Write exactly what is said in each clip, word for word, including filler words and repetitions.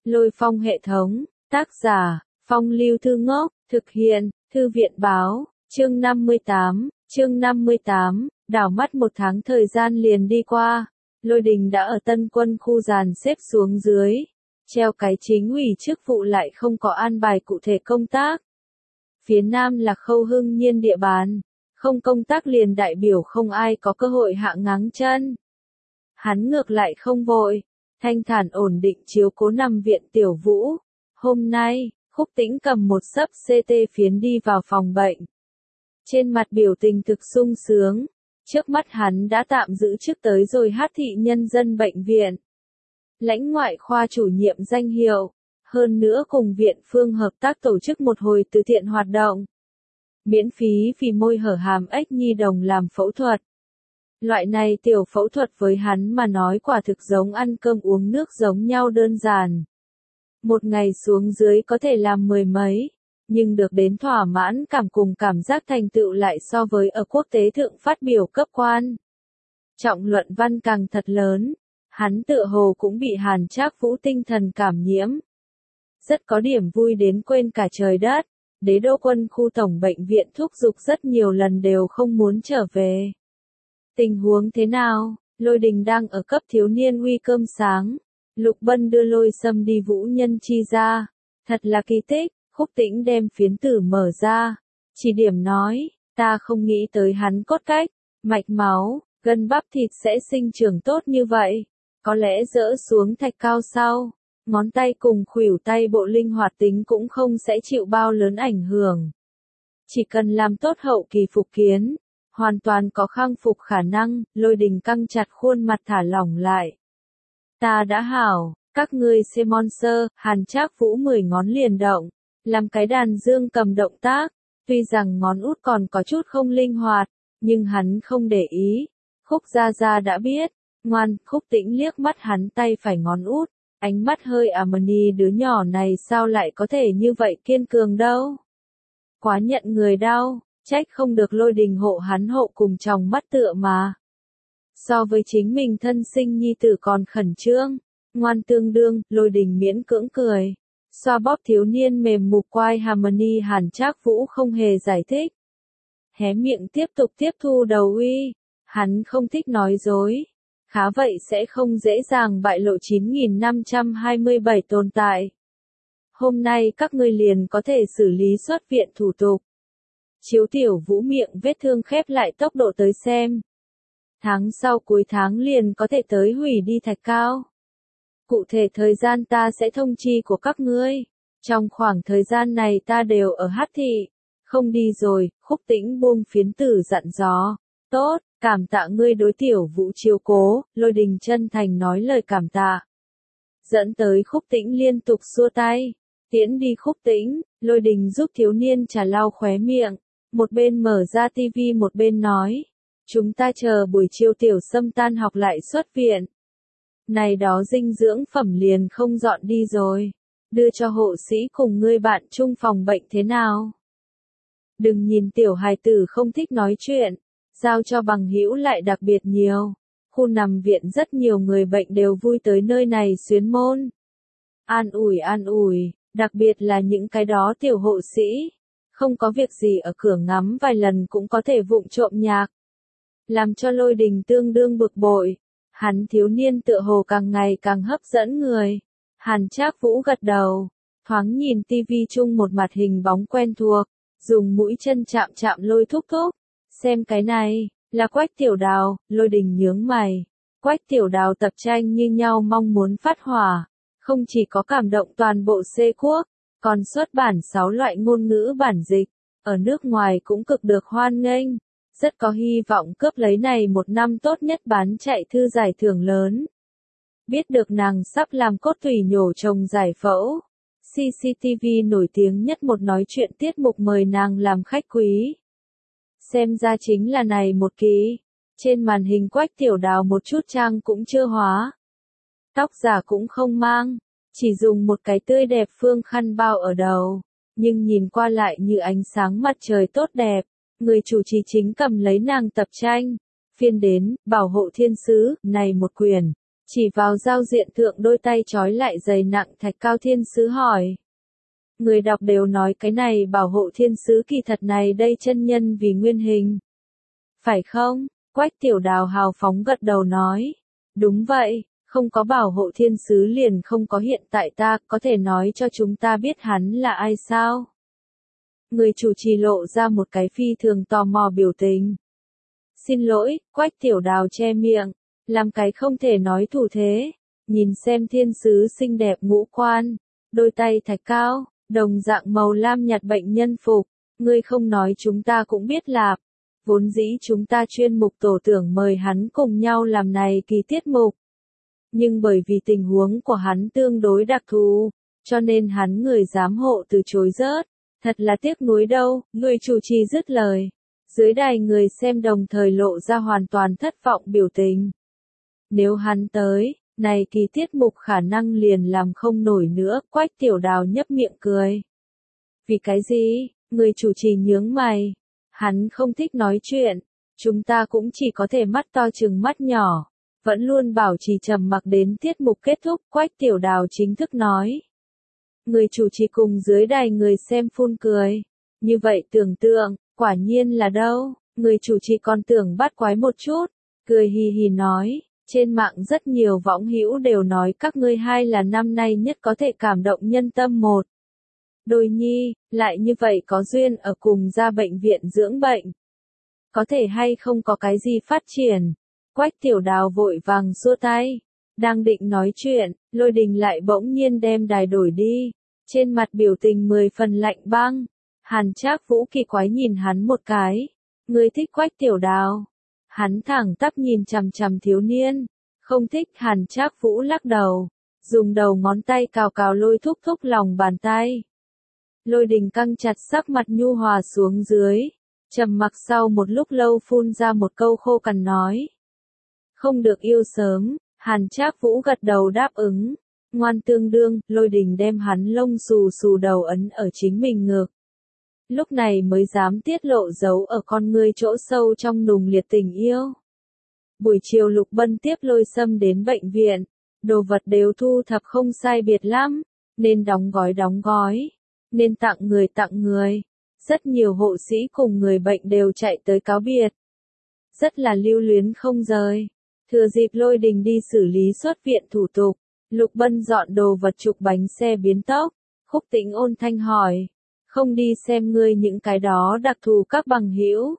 Lôi Phong hệ thống, tác giả, Phong Lưu Thư Ngốc, thực hiện, Thư viện báo, chương năm mươi tám, chương năm mươi tám, đảo mắt một tháng thời gian liền đi qua, Lôi Đình đã ở Tân Quân khu dàn xếp xuống dưới, treo cái chính ủy chức vụ lại không có an bài cụ thể công tác. Phía Nam là Khâu Hưng Nhiên địa bàn, không công tác liền đại biểu không ai có cơ hội hạ ngáng chân. Hắn ngược lại không vội, thanh thản ổn định chiếu cố nằm viện Tiểu Vũ. Hôm nay, Khúc Tĩnh cầm một xấp xê tê phiến đi vào phòng bệnh. Trên mặt biểu tình thực sung sướng, trước mắt hắn đã tạm giữ chức tới rồi Hát thị nhân dân bệnh viện. Lãnh ngoại khoa chủ nhiệm danh hiệu, hơn nữa cùng viện phương hợp tác tổ chức một hồi từ thiện hoạt động. Miễn phí vì môi hở hàm ếch nhi đồng làm phẫu thuật. Loại này tiểu phẫu thuật với hắn mà nói quả thực giống ăn cơm uống nước giống nhau đơn giản. Một ngày xuống dưới có thể làm mười mấy, nhưng được đến thỏa mãn cảm cùng cảm giác thành tựu lại so với ở quốc tế thượng phát biểu cấp quan. Trọng luận văn càng thật lớn, hắn tựa hồ cũng bị Hàn Trác Vũ tinh thần cảm nhiễm. Rất có điểm vui đến quên cả trời đất, Đế Đô Quân khu tổng bệnh viện thúc giục rất nhiều lần đều không muốn trở về. Tình huống thế nào? Lôi Đình đang ở cấp thiếu niên uy cơm sáng. Lục Bân đưa Lôi Sâm đi Vũ Nhân Chi ra. Thật là kỳ tích, Khúc Tĩnh đem phiến tử mở ra. Chỉ điểm nói, ta không nghĩ tới hắn cốt cách, mạch máu, gân bắp thịt sẽ sinh trưởng tốt như vậy. Có lẽ dỡ xuống thạch cao sau, ngón tay cùng khuỷu tay bộ linh hoạt tính cũng không sẽ chịu bao lớn ảnh hưởng. Chỉ cần làm tốt hậu kỳ phục kiến, hoàn toàn có khang phục khả năng. Lôi Đình căng chặt khuôn mặt thả lỏng lại. Ta đã hảo, các ngươi xem monster. Hàn Trác Vũ mười ngón liền động, làm cái đàn dương cầm động tác, tuy rằng ngón út còn có chút không linh hoạt, nhưng hắn không để ý. Khúc Gia Gia đã biết, ngoan. Khúc Tĩnh liếc mắt hắn tay phải ngón út, ánh mắt hơi Amani, đứa nhỏ này sao lại có thể như vậy kiên cường đâu. Quá nhận người đau, trách không được Lôi Đình hộ hắn hộ cùng tròng mắt tựa mà. So với chính mình thân sinh nhi tử còn khẩn trương, ngoan tương đương. Lôi Đình miễn cưỡng cười, xoa bóp thiếu niên mềm mục quai Harmony. Hàn Trác Vũ không hề giải thích, hé miệng tiếp tục tiếp thu đầu uy. Hắn không thích nói dối, khá vậy sẽ không dễ dàng bại lộ chín nghìn năm trăm hai mươi bảy tồn tại. Hôm nay các ngươi liền có thể xử lý xuất viện thủ tục. Chiếu Tiểu Vũ miệng vết thương khép lại tốc độ tới xem. Tháng sau cuối tháng liền có thể tới hủy đi thạch cao. Cụ thể thời gian ta sẽ thông chi của các ngươi. Trong khoảng thời gian này ta đều ở Hát thị, không đi rồi. Khúc Tĩnh buông phiến tử dặn dò. Tốt, cảm tạ ngươi đối Tiểu Vũ chiếu cố. Lôi Đình chân thành nói lời cảm tạ, dẫn tới Khúc Tĩnh liên tục xua tay. Tiễn đi Khúc Tĩnh, Lôi Đình giúp thiếu niên trà lau khóe miệng, một bên mở ra tivi một bên nói, chúng ta chờ buổi chiều Tiểu Sâm tan học lại xuất viện. Này đó dinh dưỡng phẩm liền không dọn đi rồi, đưa cho hộ sĩ cùng ngươi bạn chung phòng bệnh thế nào. Đừng nhìn tiểu hài tử không thích nói chuyện, giao cho bằng hữu lại đặc biệt nhiều. Khu nằm viện rất nhiều người bệnh đều vui tới nơi này xuyến môn. An ủi an ủi, đặc biệt là những cái đó tiểu hộ sĩ, không có việc gì ở cửa ngắm vài lần cũng có thể vụng trộm nhạc. Làm cho Lôi Đình tương đương bực bội, hắn thiếu niên tựa hồ càng ngày càng hấp dẫn người. Hàn Trác Vũ gật đầu, thoáng nhìn tivi chung một mặt hình bóng quen thuộc, dùng mũi chân chạm chạm Lôi thúc thúc. Xem cái này, là Quách Tiểu Đào. Lôi Đình nhướng mày. Quách Tiểu Đào tập tranh như nhau mong muốn phát hỏa, không chỉ có cảm động toàn bộ C quốc, còn xuất bản sáu loại ngôn ngữ bản dịch, ở nước ngoài cũng cực được hoan nghênh, rất có hy vọng cướp lấy này một năm tốt nhất bán chạy thư giải thưởng lớn. Biết được nàng sắp làm cốt tủy nhổ chồng giải phẫu, xê xê tê vê nổi tiếng nhất một nói chuyện tiết mục mời nàng làm khách quý. Xem ra chính là này một kỳ. Trên màn hình Quách Tiểu Đào một chút trang cũng chưa hóa, tóc giả cũng không mang, chỉ dùng một cái tươi đẹp phương khăn bao ở đầu, nhưng nhìn qua lại như ánh sáng mặt trời tốt đẹp. Người chủ trì chính cầm lấy nàng tập tranh, phiên đến, bảo hộ thiên sứ, này một quyển, Chỉ vào giao diện thượng đôi tay trói lại dày nặng thạch cao thiên sứ hỏi. Người đọc đều nói cái này bảo hộ thiên sứ kỳ thật này đây chân nhân vì nguyên hình. Phải không? Quách Tiểu Đào hào phóng gật đầu nói. Đúng vậy, không có bảo hộ thiên sứ liền không có hiện tại ta, có thể nói cho chúng ta biết hắn là ai sao? Người chủ trì lộ ra một cái phi thường tò mò biểu tình. Xin lỗi, Quách Tiểu Đào che miệng, làm cái không thể nói thủ thế. Nhìn xem thiên sứ xinh đẹp ngũ quan, đôi tay thạch cao, đồng dạng màu lam nhạt bệnh nhân phục, ngươi không nói chúng ta cũng biết lạp. Vốn dĩ chúng ta chuyên mục tổ tưởng mời hắn cùng nhau làm này kỳ tiết mục. Nhưng bởi vì tình huống của hắn tương đối đặc thù, cho nên hắn người giám hộ từ chối rớt. Thật là tiếc nuối đâu, người chủ trì dứt lời. Dưới đài người xem đồng thời lộ ra hoàn toàn thất vọng biểu tình. Nếu hắn tới, này kỳ tiết mục khả năng liền làm không nổi nữa, Quách Tiểu Đào nhấp miệng cười. Vì cái gì? Người chủ trì nhướng mày. Hắn không thích nói chuyện, chúng ta cũng chỉ có thể mắt to chừng mắt nhỏ, vẫn luôn bảo trì trầm mặc đến tiết mục kết thúc, Quách Tiểu Đào chính thức nói. Người chủ trì cùng dưới đài người xem phun cười. Như vậy tưởng tượng, quả nhiên là đâu, người chủ trì còn tưởng bắt quái một chút, cười hì hì nói, trên mạng rất nhiều võng hữu đều nói các ngươi hai là năm nay nhất có thể cảm động nhân tâm một. Đôi nhi, lại như vậy có duyên ở cùng ra bệnh viện dưỡng bệnh. Có thể hay không có cái gì phát triển. Quách Tiểu Đào vội vàng xua tay. Đang định nói chuyện, Lôi Đình lại bỗng nhiên đem đài đổi đi. Trên mặt biểu tình mười phần lạnh băng. Hàn Trác Vũ kỳ quái nhìn hắn một cái. Ngươi thích Quách Tiểu Đào. Hắn thẳng tắp nhìn chằm chằm thiếu niên. Không thích. Hàn Trác Vũ lắc đầu. Dùng đầu ngón tay cào cào Lôi Thúc Thúc lòng bàn tay. Lôi Đình căng chặt sắc mặt nhu hòa xuống dưới. Trầm mặc sau một lúc lâu phun ra một câu khô cằn nói. Không được yêu sớm. Hàn Trác Vũ gật đầu đáp ứng. Ngoan tương đương, Lôi Đình đem hắn lông xù xù đầu ấn ở chính mình ngực. Lúc này mới dám tiết lộ giấu ở con ngươi chỗ sâu trong nùng liệt tình yêu. Buổi chiều Lục Bân tiếp Lôi Sâm đến bệnh viện. Đồ vật đều thu thập không sai biệt lắm. Nên đóng gói đóng gói. Nên tặng người tặng người. Rất nhiều hộ sĩ cùng người bệnh đều chạy tới cáo biệt. Rất là lưu luyến không rời. Thừa dịp Lôi Đình đi xử lý xuất viện thủ tục. Lục Bân dọn đồ vật trục bánh xe biến tốc. Khúc Tĩnh ôn thanh hỏi. Không đi xem ngươi những cái đó đặc thù các bằng hữu.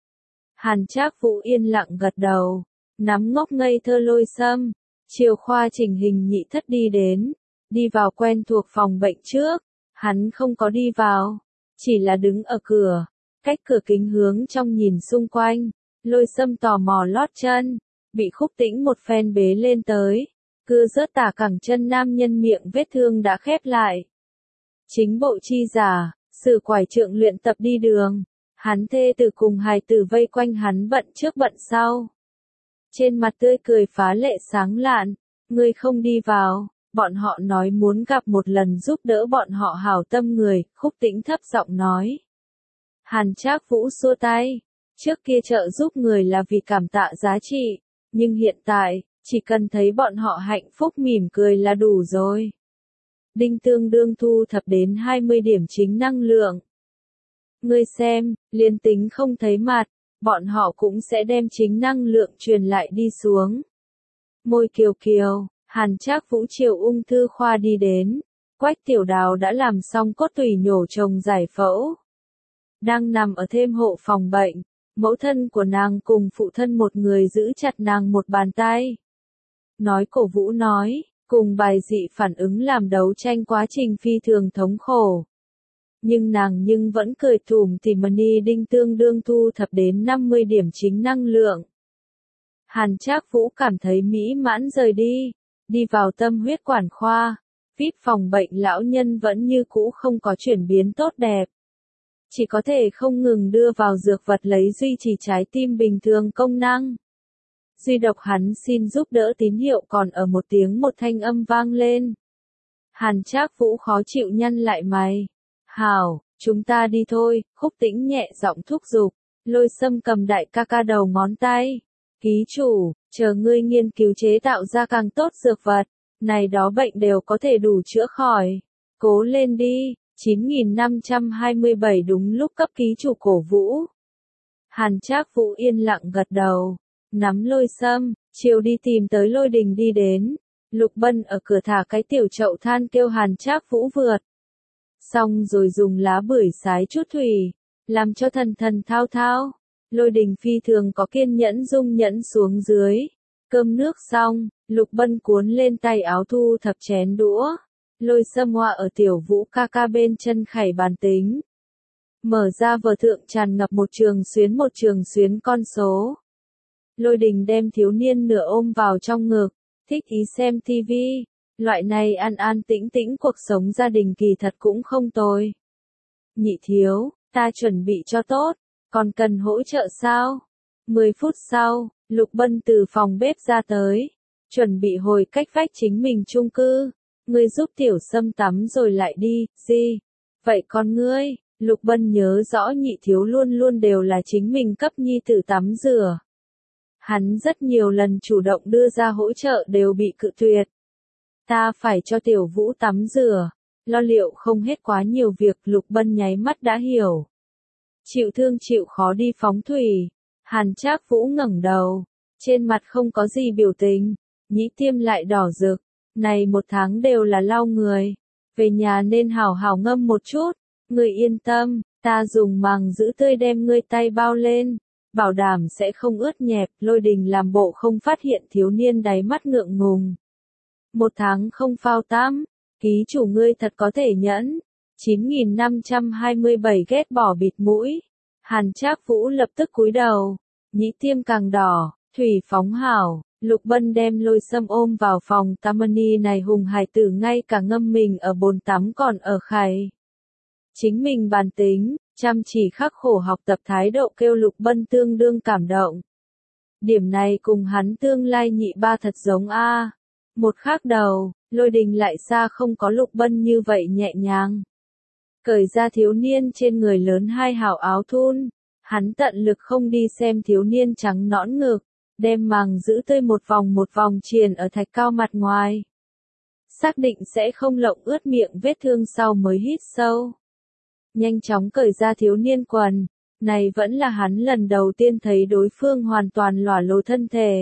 Hàn Trác Vũ yên lặng gật đầu. Nắm ngốc ngây thơ Lôi Sâm. Chiều khoa chỉnh hình nhị thất đi đến. Đi vào quen thuộc phòng bệnh trước. Hắn không có đi vào. Chỉ là đứng ở cửa. Cách cửa kính hướng trong nhìn xung quanh. Lôi Sâm tò mò lót chân. Bị Khúc Tĩnh một phen bế lên tới. Cưa rớt tả cẳng chân nam nhân miệng vết thương đã khép lại. Chính bộ chi giả, sử quải trượng luyện tập đi đường. Hắn thê tử cùng hài tử vây quanh hắn bận trước bận sau. Trên mặt tươi cười phá lệ sáng lạn. Ngươi không đi vào. Bọn họ nói muốn gặp một lần giúp đỡ bọn họ hảo tâm người, Khúc Tĩnh thấp giọng nói. Hàn Trác Vũ xua tay. Trước kia trợ giúp người là vì cảm tạ giá trị. Nhưng hiện tại, chỉ cần thấy bọn họ hạnh phúc mỉm cười là đủ rồi. Đinh tương đương thu thập đến hai mươi điểm chính năng lượng. Ngươi xem, liền tính không thấy mặt, bọn họ cũng sẽ đem chính năng lượng truyền lại đi xuống. Môi kiều kiều, Hàn Trác Vũ chiều ung thư khoa đi đến. Quách Tiểu Đào đã làm xong cốt tủy nhổ trồng giải phẫu. Đang nằm ở thêm hộ phòng bệnh. Mẫu thân của nàng cùng phụ thân một người giữ chặt nàng một bàn tay. Nói cổ vũ nói, cùng bài dị phản ứng làm đấu tranh quá trình phi thường thống khổ. Nhưng nàng nhưng vẫn cười tủm tỉm mani đinh tương đương thu thập đến năm mươi điểm chính năng lượng. Hàn Trác Vũ cảm thấy mỹ mãn rời đi, đi vào tâm huyết quản khoa, vê i pê phòng bệnh lão nhân vẫn như cũ không có chuyển biến tốt đẹp. Chỉ có thể không ngừng đưa vào dược vật lấy duy trì trái tim bình thường công năng. Duy độc hắn xin giúp đỡ tín hiệu còn ở một tiếng một thanh âm vang lên. Hàn Trác Vũ khó chịu nhăn lại mày. Hảo, chúng ta đi thôi, Khúc Tĩnh nhẹ giọng thúc giục. Lôi Sâm cầm đại ca ca đầu ngón tay. Ký chủ, chờ ngươi nghiên cứu chế tạo ra càng tốt dược vật, này đó bệnh đều có thể đủ chữa khỏi. Cố lên đi, chín nghìn năm trăm hai mươi bảy đúng lúc cấp ký chủ cổ vũ. Hàn Trác Vũ yên lặng gật đầu, nắm Lôi Sâm, chiều đi tìm tới Lôi Đình đi đến. Lục Bân ở cửa thả cái tiểu chậu than kêu Hàn Trác Vũ vượt. Xong rồi dùng lá bưởi sái chút thủy, làm cho thần thần thao thao. Lôi Đình phi thường có kiên nhẫn dung nhẫn xuống dưới. Cơm nước xong, Lục Bân cuốn lên tay áo thu thập chén đũa. Lôi Sâm Hoa ở tiểu Vũ ca ca bên chân khải bàn tính. Mở ra vở thượng tràn ngập một trường xuyến một trường xuyến con số. Lôi Đình đem thiếu niên nửa ôm vào trong ngực, thích ý xem tivi. Loại này an an tĩnh tĩnh cuộc sống gia đình kỳ thật cũng không tồi. Nhị thiếu, ta chuẩn bị cho tốt, còn cần hỗ trợ sao? Mười phút sau, Lục Bân từ phòng bếp ra tới, chuẩn bị hồi cách vách chính mình chung cư. Ngươi giúp tiểu Sâm tắm rồi lại đi, gì? Vậy con ngươi? Lục Bân nhớ rõ nhị thiếu luôn luôn đều là chính mình cấp nhi tử tắm rửa. Hắn rất nhiều lần chủ động đưa ra hỗ trợ đều bị cự tuyệt. Ta phải cho tiểu Vũ tắm rửa, lo liệu không hết quá nhiều việc. Lục Bân nháy mắt đã hiểu. Chịu thương chịu khó đi phóng thủy. Hàn Trác Vũ ngẩng đầu, trên mặt không có gì biểu tình, nhĩ tiêm lại đỏ rực. Này một tháng đều là lau người, về nhà nên hảo hảo ngâm một chút. Ngươi yên tâm, ta dùng màng giữ tươi đem ngươi tay bao lên, bảo đảm sẽ không ướt nhẹp. Lôi Đình làm bộ không phát hiện thiếu niên đáy mắt ngượng ngùng. Một tháng không phao tắm, ký chủ ngươi thật có thể nhẫn. chín nghìn năm trăm hai mươi bảy ghét bỏ bịt mũi. Hàn Trác Vũ lập tức cúi đầu, nhĩ tiêm càng đỏ, thủy phóng hảo. Lục Bân đem Lôi Sâm ôm vào phòng Tamani này hùng hài tử ngay cả ngâm mình ở bồn tắm còn ở khải. Chính mình bản tính, chăm chỉ khắc khổ học tập thái độ kêu Lục Bân tương đương cảm động. Điểm này cùng hắn tương lai nhị ba thật giống a. Một khác đầu, Lôi Đình lại xa không có Lục Bân như vậy nhẹ nhàng. Cởi ra thiếu niên trên người lớn hai hào áo thun, hắn tận lực không đi xem thiếu niên trắng nõn ngực, đem màng giữ tươi một vòng một vòng triền ở thạch cao mặt ngoài. Xác định sẽ không lộng ướt miệng vết thương sau mới hít sâu. Nhanh chóng cởi ra thiếu niên quần, này vẫn là hắn lần đầu tiên thấy đối phương hoàn toàn lỏa lồ thân thể.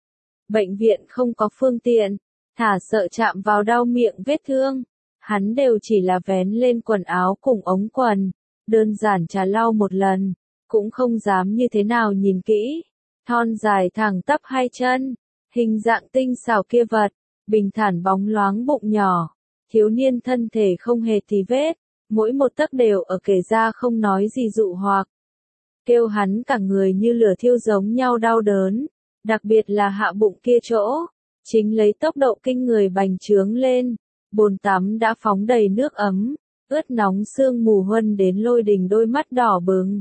Bệnh viện không có phương tiện, thả sợ chạm vào đau miệng vết thương, hắn đều chỉ là vén lên quần áo cùng ống quần, đơn giản trà lau một lần, cũng không dám như thế nào nhìn kỹ. Thon dài thẳng tắp hai chân, hình dạng tinh xảo kia vật, bình thản bóng loáng bụng nhỏ, thiếu niên thân thể không hề tì vết, mỗi một tấc đều ở kể ra không nói gì dụ hoặc. Kêu hắn cả người như lửa thiêu giống nhau đau đớn, đặc biệt là hạ bụng kia chỗ, chính lấy tốc độ kinh người bành trướng lên, bồn tắm đã phóng đầy nước ấm, ướt nóng sương mù huân đến Lôi Đình đôi mắt đỏ bừng.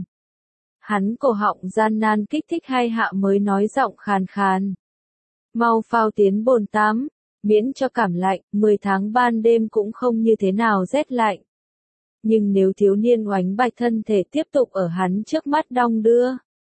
Hắn cổ họng gian nan kích thích hai hạ mới nói giọng khàn khàn. Mau phao tiến bồn tắm, miễn cho cảm lạnh, mười tháng ban đêm cũng không như thế nào rét lạnh. Nhưng nếu thiếu niên oánh bạch thân thể tiếp tục ở hắn trước mắt đong đưa,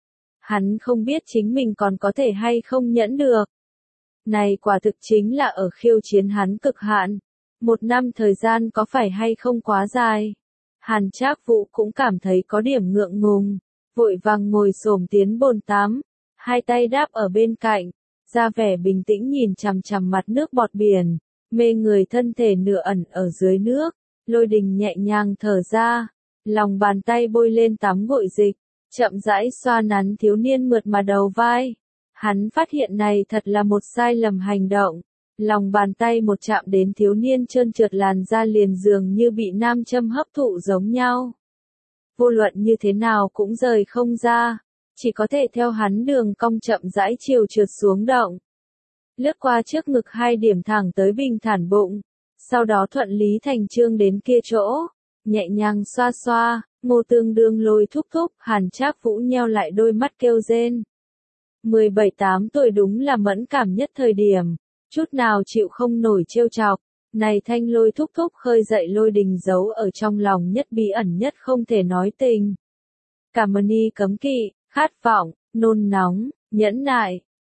hắn không biết chính mình còn có thể hay không nhẫn được. Này quả thực chính là ở khiêu chiến hắn cực hạn. Một năm thời gian có phải hay không quá dài? Hàn Trác Vũ cũng cảm thấy có điểm ngượng ngùng, vội vàng ngồi xổm tiến bồn tắm, hai tay đáp ở bên cạnh, ra vẻ bình tĩnh nhìn chằm chằm mặt nước bọt biển, mê người thân thể nửa ẩn ở dưới nước. Lôi Đình nhẹ nhàng thở ra, lòng bàn tay bôi lên tắm gội dịch, chậm rãi xoa nắn thiếu niên mượt mà đầu vai. Hắn phát hiện này thật là một sai lầm hành động. Lòng bàn tay một chạm đến thiếu niên trơn trượt làn da liền dường như bị nam châm hấp thụ giống nhau. Vô luận như thế nào cũng rời không ra, chỉ có thể theo hắn đường cong chậm rãi chiều trượt xuống động. Lướt qua trước ngực hai điểm thẳng tới bình thản bụng, sau đó thuận lý thành chương đến kia chỗ, nhẹ nhàng xoa xoa, Ngô Tương Đương Lôi thúc thúc. Hàn Trác Vũ nheo lại đôi mắt kêu rên. mười bảy tám tuổi đúng là mẫn cảm nhất thời điểm, chút nào chịu không nổi trêu chọc. Này thanh Lôi thúc thúc khơi dậy Lôi Đình giấu ở trong lòng nhất bí ẩn nhất không thể nói tình. Cảm ơn y cấm kỵ, khát vọng, nôn nóng, nhẫn nại,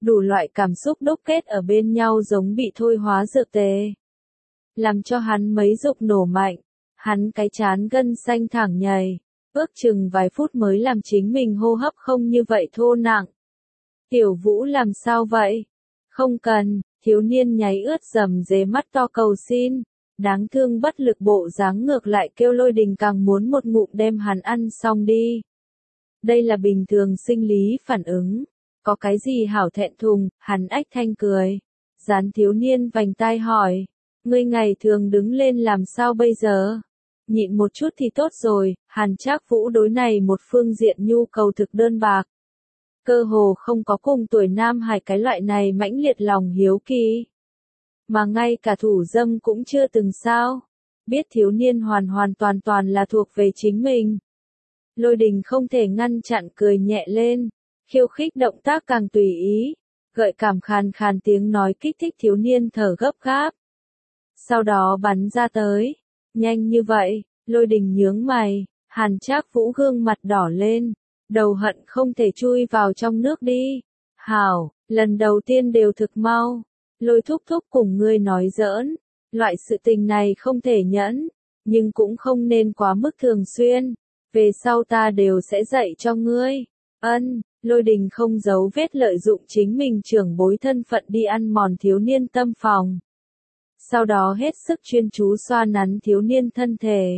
đủ loại cảm xúc đúc kết ở bên nhau giống bị thôi hóa dược tề. Làm cho hắn mấy dục nổ mạnh, hắn cái chán gân xanh thẳng nhầy, ước chừng vài phút mới làm chính mình hô hấp không như vậy thô nặng. Tiểu Vũ làm sao vậy? Không cần, thiếu niên nháy ướt dầm dề mắt to cầu xin, đáng thương bất lực bộ dáng ngược lại kêu Lôi Đình càng muốn một ngụm đem hắn ăn xong đi. Đây là bình thường sinh lý phản ứng, có cái gì hảo thẹn thùng, hắn ách thanh cười. Dán thiếu niên vành tai hỏi, ngươi ngày thường đứng lên làm sao bây giờ? Nhịn một chút thì tốt rồi, Hàn Trác Vũ đối này một phương diện nhu cầu thực đơn bạc. Cơ hồ không có cùng tuổi nam hài cái loại này mãnh liệt lòng hiếu kỳ. Mà ngay cả thủ dâm cũng chưa từng sao. Biết thiếu niên hoàn hoàn toàn toàn là thuộc về chính mình. Lôi Đình không thể ngăn chặn cười nhẹ lên, khiêu khích động tác càng tùy ý, gợi cảm khàn khàn tiếng nói kích thích thiếu niên thở gấp gáp. Sau đó bắn ra tới, nhanh như vậy, Lôi Đình nhướng mày, Hàn Trác Vũ gương mặt đỏ lên, đầu hận không thể chui vào trong nước đi. Hảo, lần đầu tiên đều thực mau, Lôi thúc thúc cùng ngươi nói giỡn, loại sự tình này không thể nhẫn, nhưng cũng không nên quá mức thường xuyên, về sau ta đều sẽ dạy cho ngươi. Ân, Lôi Đình không giấu vết lợi dụng chính mình trưởng bối thân phận đi ăn mòn thiếu niên tâm phòng. Sau đó hết sức chuyên chú xoa nắn thiếu niên thân thể.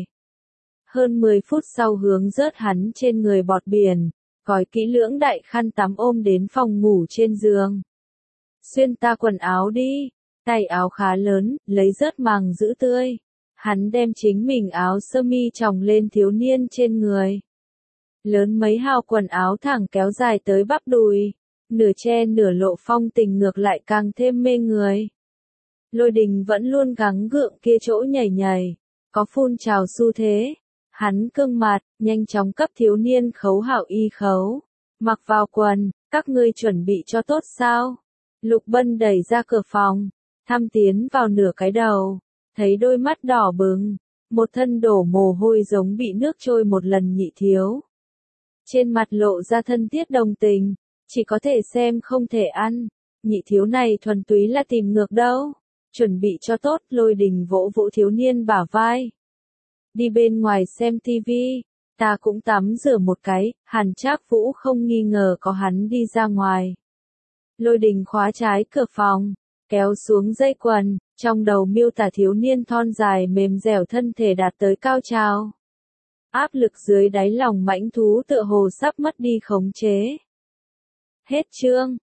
Hơn mười phút sau hướng rớt hắn trên người bọt biển, gói kỹ lưỡng đại khăn tắm ôm đến phòng ngủ trên giường. Xuyên ta quần áo đi, tay áo khá lớn, lấy rớt màng giữ tươi. Hắn đem chính mình áo sơ mi tròng lên thiếu niên trên người. Lớn mấy hào quần áo thẳng kéo dài tới bắp đùi, nửa che nửa lộ phong tình ngược lại càng thêm mê người. Lôi Đình vẫn luôn gắng gượng kia chỗ nhảy nhảy, có phun trào xu thế. Hắn cương mặt, nhanh chóng cấp thiếu niên khấu hảo y khấu. Mặc vào quần, các ngươi chuẩn bị cho tốt sao? Lục Bân đẩy ra cửa phòng, thăm tiến vào nửa cái đầu, thấy đôi mắt đỏ bừng, một thân đổ mồ hôi giống bị nước trôi một lần nhị thiếu. Trên mặt lộ ra thân thiết đồng tình, chỉ có thể xem không thể ăn, nhị thiếu này thuần túy là tìm ngược đâu. Chuẩn bị cho tốt, Lôi Đình vỗ vỗ thiếu niên bả vai. Đi bên ngoài xem tivi, ta cũng tắm rửa một cái, Hàn Trác Vũ không nghi ngờ có hắn đi ra ngoài. Lôi Đình khóa trái cửa phòng, kéo xuống dây quần, trong đầu miêu tả thiếu niên thon dài mềm dẻo thân thể đạt tới cao trào. Áp lực dưới đáy lòng mãnh thú tựa hồ sắp mất đi khống chế. Hết chương.